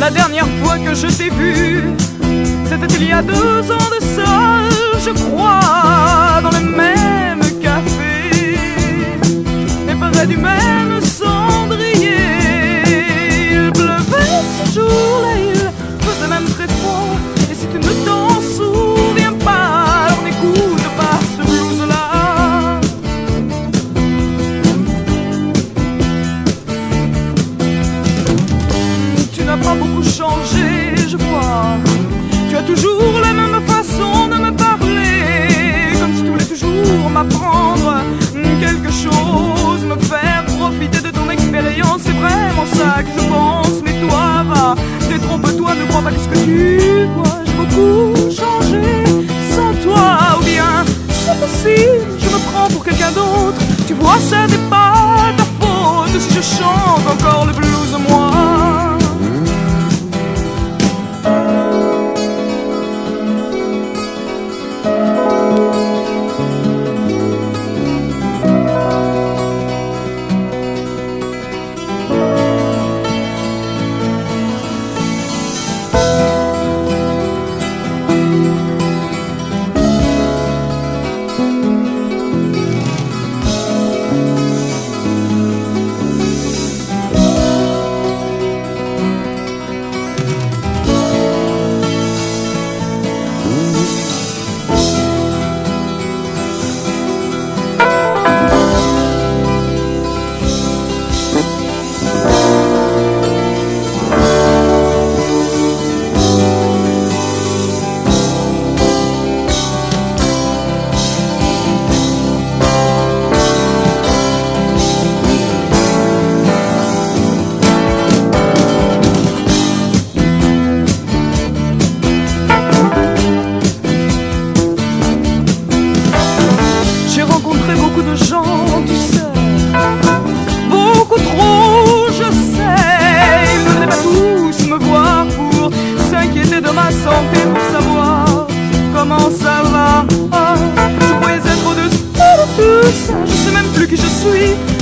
La dernière fois que je t'ai vu, c'était il y a 2 ans de ça, je crois, dans le même café et près du même cendrier. Il pleuvait ce jour-là, il faisait même très froid. Et si tu ne t'en souviens pas, alors n'écoute pas ce blues-là. Tu n'as pas beaucoup changé, je vois. Tu as toujours la même façon de me parler, comme si tu voulais toujours m'apprendre quelque chose, me faire profiter de ton expérience. C'est vraiment ça que je pense. Mais toi, va, détrompe-toi, ne crois pas que ce que tu vois. J'ai beaucoup changé sans toi. Ou bien, c'est possible, je me prends pour quelqu'un d'autre. Tu vois, ça n'est pas ta faute si je chante encore le blues, moi. J'ai rencontré beaucoup de gens, tu sais, beaucoup trop, je sais. Ils ne venaient pas tous me voir pour s'inquiéter de ma santé, pour savoir comment ça va. Je croyais être au-dessus de tout ça, je sais même plus qui je suis.